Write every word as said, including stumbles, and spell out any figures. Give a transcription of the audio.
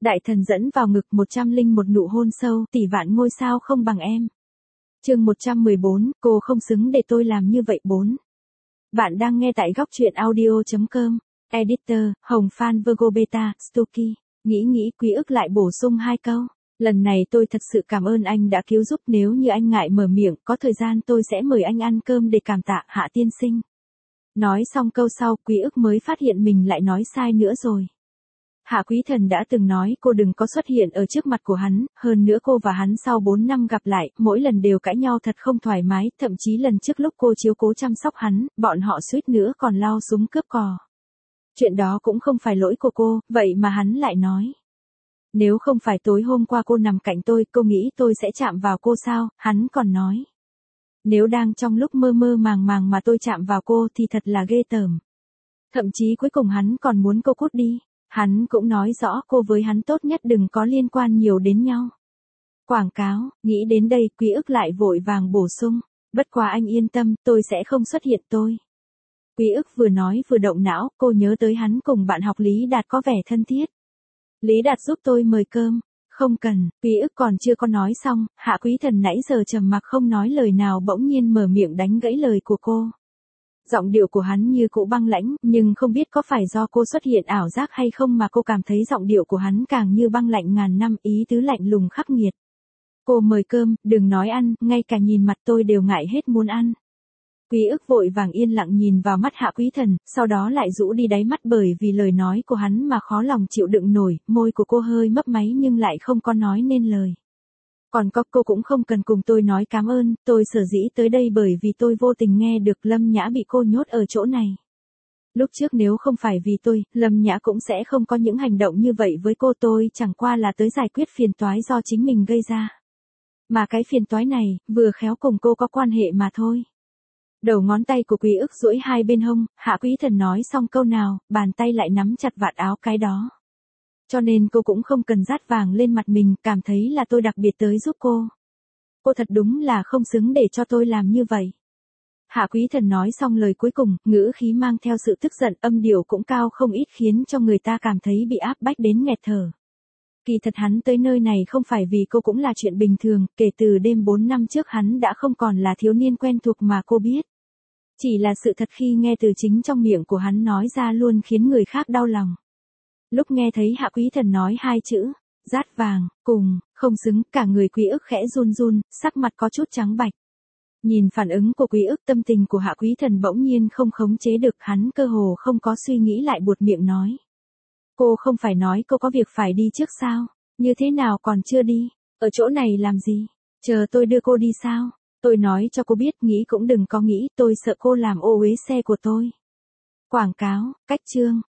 Đại thần dẫn vào ngực một trăm linh một nụ hôn sâu, tỷ vạn ngôi sao không bằng em. Chương một trăm mười bốn, cô không xứng để tôi làm như vậy bốn. Bạn đang nghe tại góc truyện audio chấm com. Editor, Hồng Phan Virgo Beta, Stoky. Nghĩ nghĩ Quý Ức lại bổ sung hai câu. Lần này tôi thật sự cảm ơn anh đã cứu giúp, nếu như anh ngại mở miệng, có thời gian tôi sẽ mời anh ăn cơm để cảm tạ Hạ tiên sinh. Nói xong câu sau, Quý Ức mới phát hiện mình lại nói sai nữa rồi. Hạ Quý Thần đã từng nói cô đừng có xuất hiện ở trước mặt của hắn, hơn nữa cô và hắn sau bốn năm gặp lại, mỗi lần đều cãi nhau thật không thoải mái, thậm chí lần trước lúc cô chiếu cố chăm sóc hắn, bọn họ suýt nữa còn lao súng cướp cò. Chuyện đó cũng không phải lỗi của cô, vậy mà hắn lại nói. Nếu không phải tối hôm qua cô nằm cạnh tôi, cô nghĩ tôi sẽ chạm vào cô sao, hắn còn nói. Nếu đang trong lúc mơ mơ màng màng mà tôi chạm vào cô thì thật là ghê tởm. Thậm chí cuối cùng hắn còn muốn cô cút đi. Hắn cũng nói rõ cô với hắn tốt nhất đừng có liên quan nhiều đến nhau. Quảng cáo, nghĩ đến đây Quý Ức lại vội vàng bổ sung. Bất quá anh yên tâm, tôi sẽ không xuất hiện tôi. Quý Ức vừa nói vừa động não, cô nhớ tới hắn cùng bạn học Lý Đạt có vẻ thân thiết. Lý Đạt giúp tôi mời cơm. Không cần, Quý Ức còn chưa có nói xong, Hạ Quý Thần nãy giờ trầm mặc không nói lời nào bỗng nhiên mở miệng đánh gãy lời của cô. Giọng điệu của hắn như cũ băng lãnh, nhưng không biết có phải do cô xuất hiện ảo giác hay không mà cô cảm thấy giọng điệu của hắn càng như băng lạnh ngàn năm, ý tứ lạnh lùng khắc nghiệt. Cô mời cơm, đừng nói ăn, ngay cả nhìn mặt tôi đều ngại hết muốn ăn. Quý Ức vội vàng yên lặng nhìn vào mắt Hạ Quý Thần, sau đó lại rũ đi đáy mắt bởi vì lời nói của hắn mà khó lòng chịu đựng nổi, môi của cô hơi mấp máy nhưng lại không có nói nên lời. Còn có, cô cũng không cần cùng tôi nói cảm ơn, tôi sở dĩ tới đây bởi vì tôi vô tình nghe được Lâm Nhã bị cô nhốt ở chỗ này. Lúc trước nếu không phải vì tôi, Lâm Nhã cũng sẽ không có những hành động như vậy với cô, tôi chẳng qua là tới giải quyết phiền toái do chính mình gây ra. Mà cái phiền toái này, vừa khéo cùng cô có quan hệ mà thôi. Đầu ngón tay của Quý Ức duỗi hai bên hông, Hạ Quý Thần nói xong câu nào, bàn tay lại nắm chặt vạt áo cái đó. Cho nên cô cũng không cần dát vàng lên mặt mình, cảm thấy là tôi đặc biệt tới giúp cô. Cô thật đúng là không xứng để cho tôi làm như vậy. Hạ Quý Thần nói xong lời cuối cùng, ngữ khí mang theo sự tức giận, âm điệu cũng cao không ít khiến cho người ta cảm thấy bị áp bách đến nghẹt thở. Kỳ thật hắn tới nơi này không phải vì cô cũng là chuyện bình thường, kể từ đêm bốn năm trước hắn đã không còn là thiếu niên quen thuộc mà cô biết. Chỉ là sự thật khi nghe từ chính trong miệng của hắn nói ra luôn khiến người khác đau lòng. Lúc nghe thấy Hạ Quý Thần nói hai chữ, dát vàng, cùng, không xứng, cả người Quý Ức khẽ run run, sắc mặt có chút trắng bạch. Nhìn phản ứng của Quý Ức, tâm tình của Hạ Quý Thần bỗng nhiên không khống chế được, hắn cơ hồ không có suy nghĩ lại buột miệng nói. Cô không phải nói cô có việc phải đi trước sao, như thế nào còn chưa đi, ở chỗ này làm gì, chờ tôi đưa cô đi sao, tôi nói cho cô biết, nghĩ cũng đừng có nghĩ, tôi sợ cô làm ô uế xe của tôi. Quảng cáo, cách chương.